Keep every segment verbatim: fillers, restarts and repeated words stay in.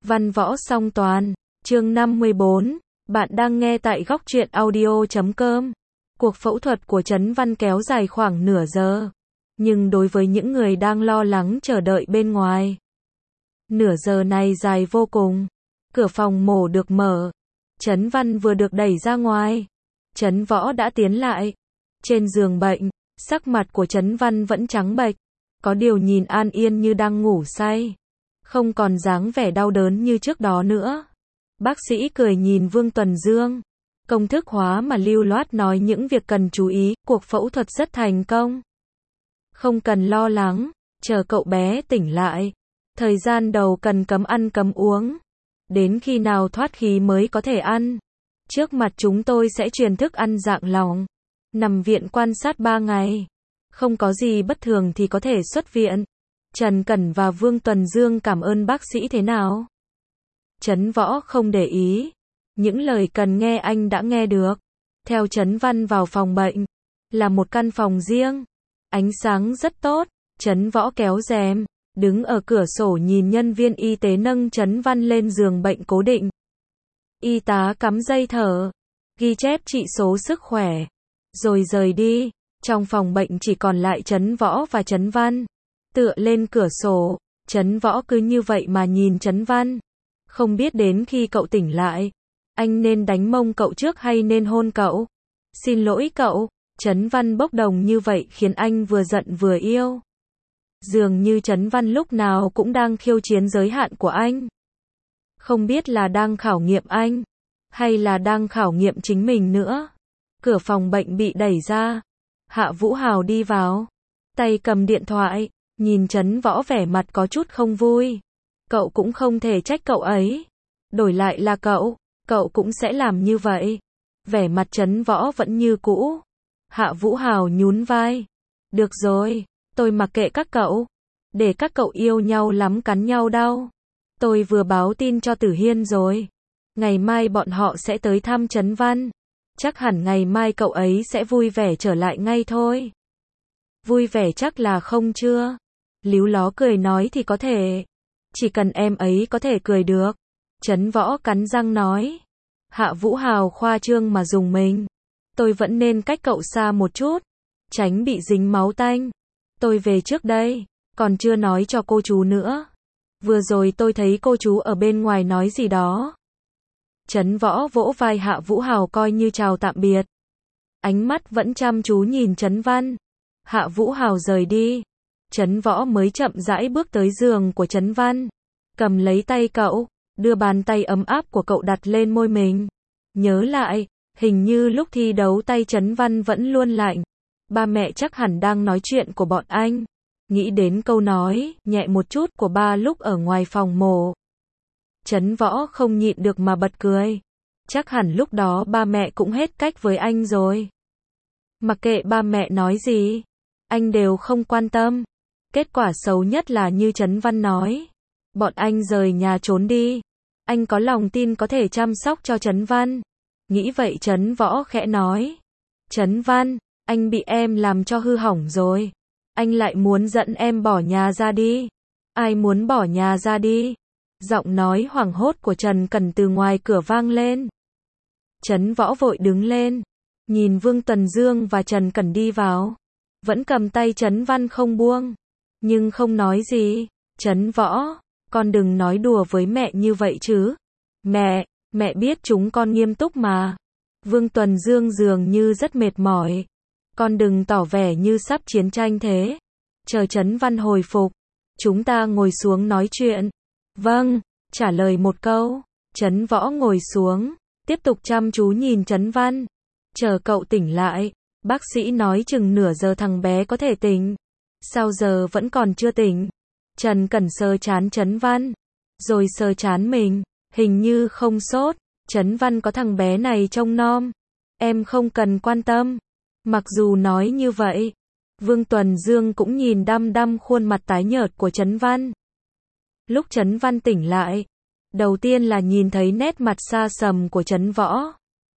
Văn võ song toàn, chương năm mươi bốn, bạn đang nghe tại góc truyện audio chấm com. Cuộc phẫu thuật của Trấn Văn kéo dài khoảng nửa giờ. Nhưng đối với những người đang lo lắng chờ đợi bên ngoài, nửa giờ này dài vô cùng. Cửa phòng mổ được mở. Trấn Văn vừa được đẩy ra ngoài. Trấn Võ đã tiến lại. Trên giường bệnh, sắc mặt của Trấn Văn vẫn trắng bệch. Có điều nhìn an yên như đang ngủ say. Không còn dáng vẻ đau đớn như trước đó nữa. Bác sĩ cười nhìn Vương Tuần Dương. Công thức hóa mà lưu loát nói những việc cần chú ý, cuộc phẫu thuật rất thành công. Không cần lo lắng, chờ cậu bé tỉnh lại. Thời gian đầu cần cấm ăn cấm uống. Đến khi nào thoát khí mới có thể ăn. Trước mặt chúng tôi sẽ truyền thức ăn dạng lỏng. Nằm viện quan sát ba ngày. Không có gì bất thường thì có thể xuất viện. Trần Cẩn và Vương Tuần Dương cảm ơn bác sĩ thế nào? Trấn Võ không để ý. Những lời cần nghe anh đã nghe được. Theo Trấn Văn vào phòng bệnh. Là một căn phòng riêng. Ánh sáng rất tốt. Trấn Võ kéo rèm. Đứng ở cửa sổ nhìn nhân viên y tế nâng Trấn Văn lên giường bệnh cố định. Y tá cắm dây thở. Ghi chép chỉ số sức khỏe. Rồi rời đi. Trong phòng bệnh chỉ còn lại Trấn Võ và Trấn Văn. Tựa lên cửa sổ. Trấn Võ cứ như vậy mà nhìn Trấn Văn. Không biết đến khi cậu tỉnh lại, anh nên đánh mông cậu trước hay nên hôn cậu? Xin lỗi cậu. Trấn Văn bốc đồng như vậy khiến anh vừa giận vừa yêu. Dường như Trấn Văn lúc nào cũng đang khiêu chiến giới hạn của anh. Không biết là đang khảo nghiệm anh, hay là đang khảo nghiệm chính mình nữa. Cửa phòng bệnh bị đẩy ra. Hạ Vũ Hào đi vào. Tay cầm điện thoại, nhìn Trấn Võ vẻ mặt có chút không vui. Cậu cũng không thể trách cậu ấy. Đổi lại là cậu, cậu cũng sẽ làm như vậy. Vẻ mặt Trấn Võ vẫn như cũ. Hạ Vũ Hào nhún vai. Được rồi, tôi mặc kệ các cậu. Để các cậu yêu nhau lắm cắn nhau đau. Tôi vừa báo tin cho Tử Hiên rồi. Ngày mai bọn họ sẽ tới thăm Trấn Văn. Chắc hẳn ngày mai cậu ấy sẽ vui vẻ trở lại ngay thôi. Vui vẻ chắc là không chưa? Líu ló cười nói thì có thể. Chỉ cần em ấy có thể cười được. Trấn Võ cắn răng nói. Hạ Vũ Hào khoa trương mà dùng mình. Tôi vẫn nên cách cậu xa một chút. Tránh bị dính máu tanh. Tôi về trước đây. Còn chưa nói cho cô chú nữa. Vừa rồi tôi thấy cô chú ở bên ngoài nói gì đó. Trấn Võ vỗ vai Hạ Vũ Hào coi như chào tạm biệt. Ánh mắt vẫn chăm chú nhìn Trấn Văn. Hạ Vũ Hào rời đi. Trấn Võ mới chậm rãi bước tới giường của Trấn Văn. Cầm lấy tay cậu. Đưa bàn tay ấm áp của cậu đặt lên môi mình. Nhớ lại. Hình như lúc thi đấu tay Trấn Văn vẫn luôn lạnh. Ba mẹ chắc hẳn đang nói chuyện của bọn anh. Nghĩ đến câu nói nhẹ một chút của ba lúc ở ngoài phòng mổ. Trấn Võ không nhịn được mà bật cười. Chắc hẳn lúc đó ba mẹ cũng hết cách với anh rồi. Mặc kệ ba mẹ nói gì, anh đều không quan tâm. Kết quả xấu nhất là như Trấn Văn nói. Bọn anh rời nhà trốn đi. Anh có lòng tin có thể chăm sóc cho Trấn Văn. Nghĩ vậy Trấn Võ khẽ nói. Trấn Văn, anh bị em làm cho hư hỏng rồi. Anh lại muốn dẫn em bỏ nhà ra đi. Ai muốn bỏ nhà ra đi? Giọng nói hoảng hốt của Trần Cẩn từ ngoài cửa vang lên. Trấn Võ vội đứng lên. Nhìn Vương Tuần Dương và Trần Cẩn đi vào. Vẫn cầm tay Trấn Văn không buông. Nhưng không nói gì. Trấn Võ, con đừng nói đùa với mẹ như vậy chứ. Mẹ, mẹ biết chúng con nghiêm túc mà. Vương Tuần Dương dường như rất mệt mỏi. Con đừng tỏ vẻ như sắp chiến tranh thế. Chờ Trấn Văn hồi phục. Chúng ta ngồi xuống nói chuyện. Vâng, trả lời một câu. Trấn Võ ngồi xuống. Tiếp tục chăm chú nhìn Trấn Văn. Chờ cậu tỉnh lại. Bác sĩ nói chừng nửa giờ thằng bé có thể tỉnh. Sao giờ vẫn còn chưa tỉnh? Trần Cẩn sờ trán Trấn Văn. Rồi sờ trán mình. Hình như không sốt. Trấn Văn có thằng bé này trông nom. Em không cần quan tâm. Mặc dù nói như vậy, Vương Tuần Dương cũng nhìn đăm đăm khuôn mặt tái nhợt của Trấn Văn. Lúc Trấn Văn tỉnh lại, đầu tiên là nhìn thấy nét mặt xa sầm của Trấn Võ.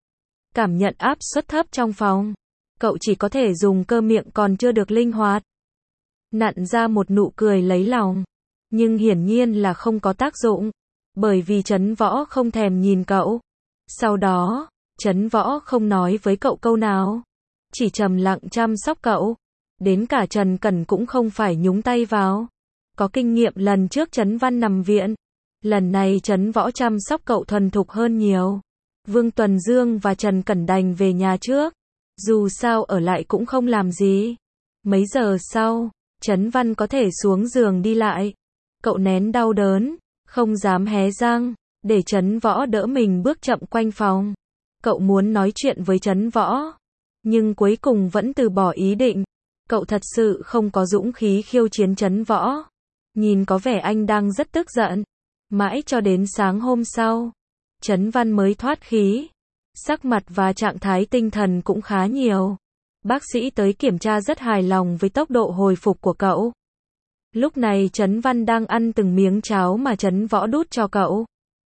Cảm nhận áp suất thấp trong phòng, cậu chỉ có thể dùng cơ miệng còn chưa được linh hoạt. Nặn ra một nụ cười lấy lòng, nhưng hiển nhiên là không có tác dụng. Bởi vì Trấn Võ không thèm nhìn cậu. Sau đó, Trấn Võ không nói với cậu câu nào. Chỉ trầm lặng chăm sóc cậu. Đến cả Trần Cẩn cũng không phải nhúng tay vào. Có kinh nghiệm lần trước Trấn Văn nằm viện. Lần này Trấn Võ chăm sóc cậu thuần thục hơn nhiều. Vương Tuần Dương và Trần Cẩn đành về nhà trước. Dù sao ở lại cũng không làm gì. Mấy giờ sau, Trấn Văn có thể xuống giường đi lại. Cậu nén đau đớn, không dám hé răng, để Trấn Võ đỡ mình bước chậm quanh phòng. Cậu muốn nói chuyện với Trấn Võ, nhưng cuối cùng vẫn từ bỏ ý định. Cậu thật sự không có dũng khí khiêu chiến Trấn Võ. Nhìn có vẻ anh đang rất tức giận. Mãi cho đến sáng hôm sau, Trấn Văn mới thoát khí. Sắc mặt và trạng thái tinh thần cũng khá nhiều. Bác sĩ tới kiểm tra rất hài lòng với tốc độ hồi phục của cậu. Lúc này Trấn Văn đang ăn từng miếng cháo mà Trấn Võ đút cho cậu.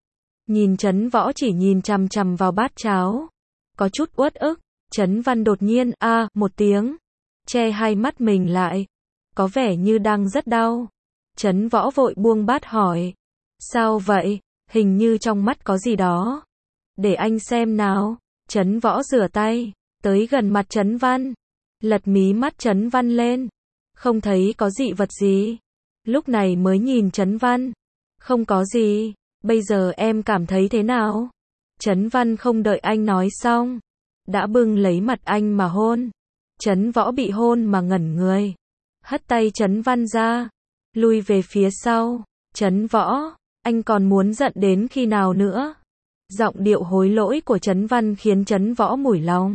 Nhìn Trấn Võ chỉ nhìn chằm chằm vào bát cháo. Có chút uất ức, Trấn Văn đột nhiên a à, một tiếng. Che hai mắt mình lại. Có vẻ như đang rất đau. Trấn Võ vội buông bát hỏi. Sao vậy? Hình như trong mắt có gì đó. Để anh xem nào. Trấn Võ rửa tay, tới gần mặt Trấn Văn. Lật mí mắt Trấn Văn lên. Không thấy có dị vật gì. Lúc này mới nhìn Trấn Văn. Không có gì. Bây giờ em cảm thấy thế nào? Trấn Văn không đợi anh nói xong. Đã bưng lấy mặt anh mà hôn. Trấn Võ bị hôn mà ngẩn người. Hất tay Trấn Văn ra. Lui về phía sau. Trấn Võ, anh còn muốn giận đến khi nào nữa? Giọng điệu hối lỗi của Trấn Văn khiến Trấn Võ mủi lòng.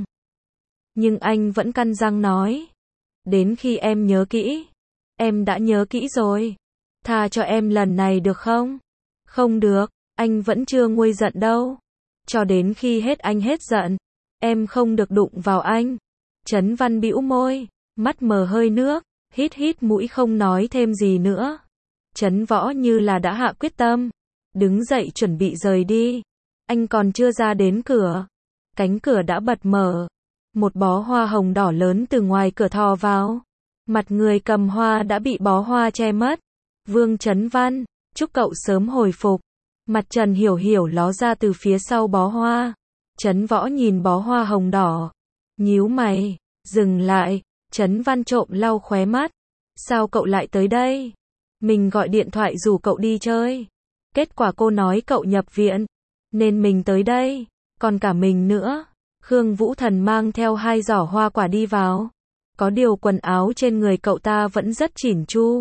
Nhưng anh vẫn căn răng nói. Đến khi em nhớ kỹ. Em đã nhớ kỹ rồi. Tha cho em lần này được không? Không được, anh vẫn chưa nguôi giận đâu. Cho đến khi hết anh hết giận. Em không được đụng vào anh. Trấn Văn bĩu môi, mắt mờ hơi nước, hít hít mũi không nói thêm gì nữa. Trấn Võ như là đã hạ quyết tâm. Đứng dậy chuẩn bị rời đi. Anh còn chưa ra đến cửa. Cánh cửa đã bật mở. Một bó hoa hồng đỏ lớn từ ngoài cửa thò vào. Mặt người cầm hoa đã bị bó hoa che mất. Vương Trấn Văn, chúc cậu sớm hồi phục. Mặt Trần Hiểu Hiểu ló ra từ phía sau bó hoa. Trấn Võ nhìn bó hoa hồng đỏ. Nhíu mày, dừng lại. Trấn Văn trộm lau khóe mắt. Sao cậu lại tới đây? Mình gọi điện thoại rủ cậu đi chơi. Kết quả cô nói cậu nhập viện. Nên mình tới đây. Còn cả mình nữa. Khương Vũ Thần mang theo hai giỏ hoa quả đi vào. Có điều quần áo trên người cậu ta vẫn rất chỉn chu.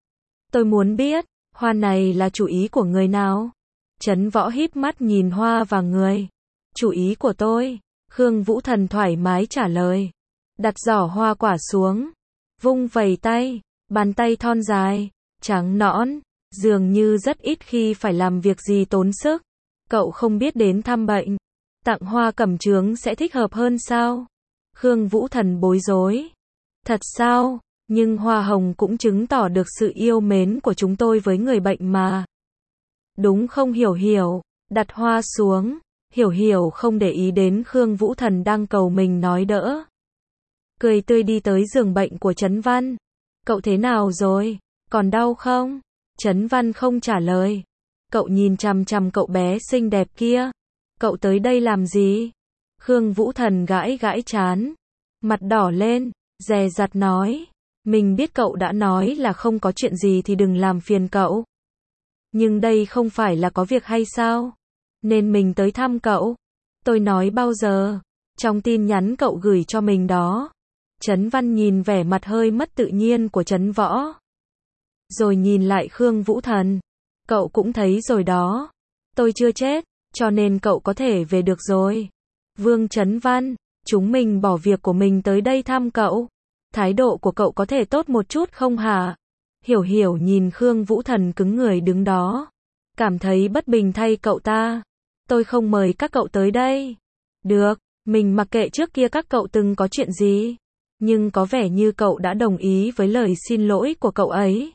Tôi muốn biết, hoa này là chủ ý của người nào? Trấn Võ híp mắt nhìn hoa và người. Chủ ý của tôi. Khương Vũ Thần thoải mái trả lời. Đặt giỏ hoa quả xuống. Vung vẩy tay. Bàn tay thon dài, trắng nõn. Dường như rất ít khi phải làm việc gì tốn sức. Cậu không biết đến thăm bệnh. Tặng hoa cẩm chướng sẽ thích hợp hơn sao? Khương Vũ Thần bối rối. Thật sao? Nhưng hoa hồng cũng chứng tỏ được sự yêu mến của chúng tôi với người bệnh mà. Đúng không Hiểu Hiểu? Đặt hoa xuống. Hiểu Hiểu không để ý đến Khương Vũ Thần đang cầu mình nói đỡ. Cười tươi đi tới giường bệnh của Trấn Văn. Cậu thế nào rồi? Còn đau không? Trấn Văn không trả lời. Cậu nhìn chằm chằm cậu bé xinh đẹp kia. Cậu tới đây làm gì? Khương Vũ Thần gãi gãi trán. Mặt đỏ lên, dè dặt nói. Mình biết cậu đã nói là không có chuyện gì thì đừng làm phiền cậu. Nhưng đây không phải là có việc hay sao? Nên mình tới thăm cậu. Tôi nói bao giờ? Trong tin nhắn cậu gửi cho mình đó. Trấn Văn nhìn vẻ mặt hơi mất tự nhiên của Trấn Võ. Rồi nhìn lại Khương Vũ Thần. Cậu cũng thấy rồi đó. Tôi chưa chết, cho nên cậu có thể về được rồi. Vương Trấn Văn, chúng mình bỏ việc của mình tới đây thăm cậu. Thái độ của cậu có thể tốt một chút không hả? Hiểu Hiểu nhìn Khương Vũ Thần cứng người đứng đó. Cảm thấy bất bình thay cậu ta. Tôi không mời các cậu tới đây. Được, mình mặc kệ trước kia các cậu từng có chuyện gì. Nhưng có vẻ như cậu đã đồng ý với lời xin lỗi của cậu ấy.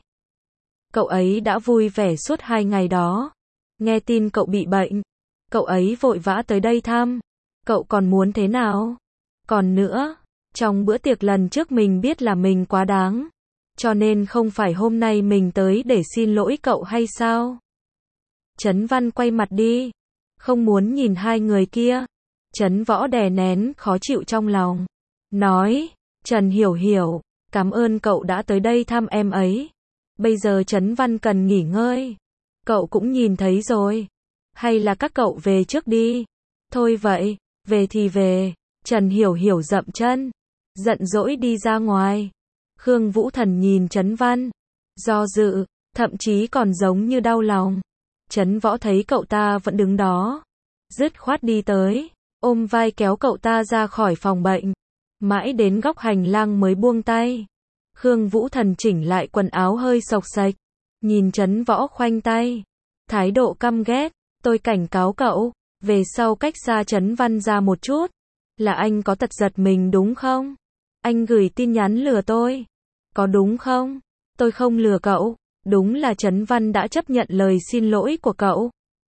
Cậu ấy đã vui vẻ suốt hai ngày đó. Nghe tin cậu bị bệnh. Cậu ấy vội vã tới đây thăm. Cậu còn muốn thế nào? Còn nữa, trong bữa tiệc lần trước mình biết là mình quá đáng. Cho nên không phải hôm nay mình tới để xin lỗi cậu hay sao? Trấn Văn quay mặt đi, không muốn nhìn hai người kia. Trấn Võ đè nén khó chịu trong lòng, nói, Trần Hiểu Hiểu, cảm ơn cậu đã tới đây thăm em ấy. Bây giờ Trấn Văn cần nghỉ ngơi. Cậu cũng nhìn thấy rồi. Hay là các cậu về trước đi. Thôi vậy, về thì về. Trần Hiểu Hiểu dậm chân, giận dỗi đi ra ngoài. Khương Vũ Thần nhìn Trấn Văn, do dự, thậm chí còn giống như đau lòng. Trấn Võ thấy cậu ta vẫn đứng đó, dứt khoát đi tới, ôm vai kéo cậu ta ra khỏi phòng bệnh. Mãi đến góc hành lang mới buông tay. Khương Vũ Thần chỉnh lại quần áo hơi xộc xệch, nhìn Trấn Võ khoanh tay, thái độ căm ghét, tôi cảnh cáo cậu, về sau cách xa Trấn Văn ra một chút. Là anh có tật giật mình đúng không? Anh gửi tin nhắn lừa tôi, có đúng không? Tôi không lừa cậu, đúng là Trấn Văn đã chấp nhận lời xin lỗi của cậu.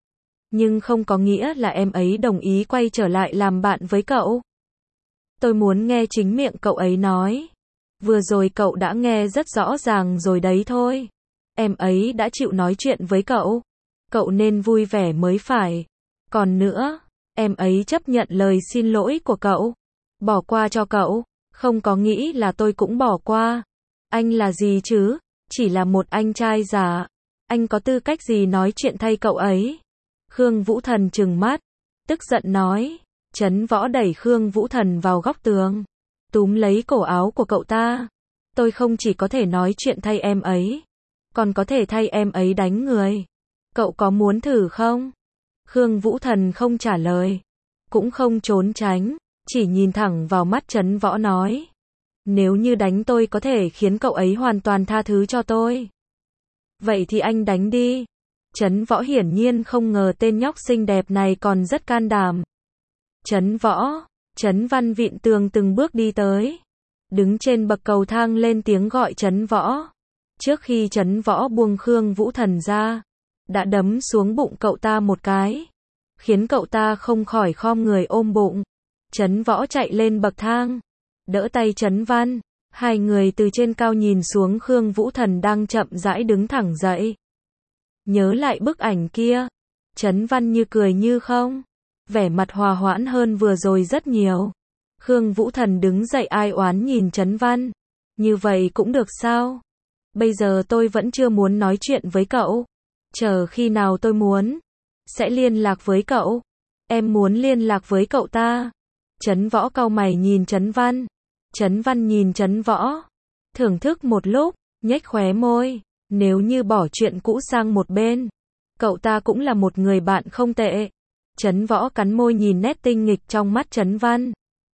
Nhưng không có nghĩa là em ấy đồng ý quay trở lại làm bạn với cậu. Tôi muốn nghe chính miệng cậu ấy nói. Vừa rồi cậu đã nghe rất rõ ràng rồi đấy thôi. Em ấy đã chịu nói chuyện với cậu. Cậu nên vui vẻ mới phải. Còn nữa, em ấy chấp nhận lời xin lỗi của cậu. Bỏ qua cho cậu. Không có nghĩ là tôi cũng bỏ qua. Anh là gì chứ? Chỉ là một anh trai già. Anh có tư cách gì nói chuyện thay cậu ấy? Khương Vũ Thần trừng mắt, tức giận nói. Trấn Võ đẩy Khương Vũ Thần vào góc tường, túm lấy cổ áo của cậu ta. Tôi không chỉ có thể nói chuyện thay em ấy, còn có thể thay em ấy đánh người. Cậu có muốn thử không? Khương Vũ Thần không trả lời, cũng không trốn tránh, chỉ nhìn thẳng vào mắt Trấn Võ nói. Nếu như đánh tôi có thể khiến cậu ấy hoàn toàn tha thứ cho tôi, vậy thì anh đánh đi. Trấn Võ hiển nhiên không ngờ tên nhóc xinh đẹp này còn rất can đảm. Trấn Võ, Trấn Văn vịn tường từng bước đi tới, đứng trên bậc cầu thang lên tiếng gọi Trấn Võ. Trước khi Trấn Võ buông Khương Vũ Thần ra, đã đấm xuống bụng cậu ta một cái, khiến cậu ta không khỏi khom người ôm bụng. Trấn Võ chạy lên bậc thang, đỡ tay Trấn Văn, hai người từ trên cao nhìn xuống Khương Vũ Thần đang chậm rãi đứng thẳng dậy. Nhớ lại bức ảnh kia, Trấn Văn như cười như không, vẻ mặt hòa hoãn hơn vừa rồi rất nhiều. Khương Vũ Thần đứng dậy ai oán nhìn Trấn Văn, như vậy cũng được sao? Bây giờ tôi vẫn chưa muốn nói chuyện với cậu, chờ khi nào tôi muốn, sẽ liên lạc với cậu. Em muốn liên lạc với cậu ta. Trấn Võ cau mày nhìn Trấn Văn, Trấn Văn nhìn Trấn Võ, thưởng thức một lúc, nhếch khóe môi. Nếu như bỏ chuyện cũ sang một bên, cậu ta cũng là một người bạn không tệ. Trấn Võ cắn môi nhìn nét tinh nghịch trong mắt Trấn Văn.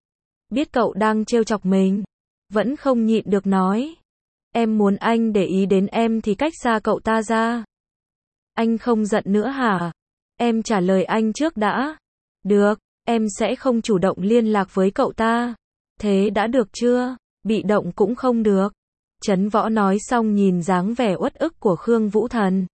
Biết cậu đang trêu chọc mình, vẫn không nhịn được nói. Em muốn anh để ý đến em thì cách xa cậu ta ra. Anh không giận nữa hả? Em trả lời anh trước đã. Được, em sẽ không chủ động liên lạc với cậu ta. Thế đã được chưa? Bị động cũng không được. Trấn Võ nói xong nhìn dáng vẻ uất ức của Khương Vũ Thần.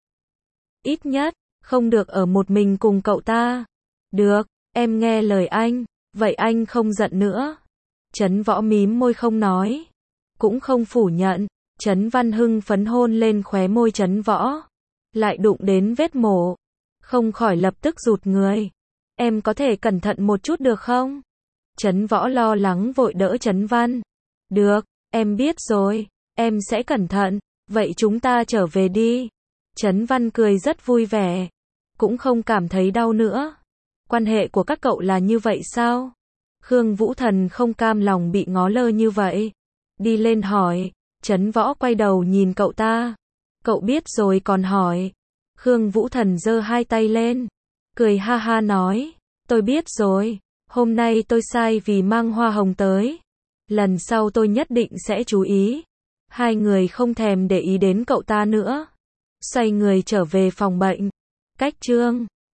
Ít nhất, không được ở một mình cùng cậu ta. Được, em nghe lời anh, vậy anh không giận nữa. Trấn Võ mím môi không nói, cũng không phủ nhận. Trấn Văn hưng phấn hôn lên khóe môi Trấn Võ, lại đụng đến vết mổ, không khỏi lập tức rụt người. Em có thể cẩn thận một chút được không? Trấn Võ lo lắng vội đỡ Trấn Văn. Được, em biết rồi, em sẽ cẩn thận, vậy chúng ta trở về đi. Trấn Văn cười rất vui vẻ, cũng không cảm thấy đau nữa. Quan hệ của các cậu là như vậy sao? Khương Vũ Thần không cam lòng bị ngó lơ như vậy, đi lên hỏi. Trấn Võ quay đầu nhìn cậu ta. Cậu biết rồi còn hỏi. Khương Vũ Thần giơ hai tay lên, cười ha ha nói. Tôi biết rồi, hôm nay tôi sai vì mang hoa hồng tới. Lần sau tôi nhất định sẽ chú ý. Hai người không thèm để ý đến cậu ta nữa, xoay người trở về phòng bệnh. Cách chương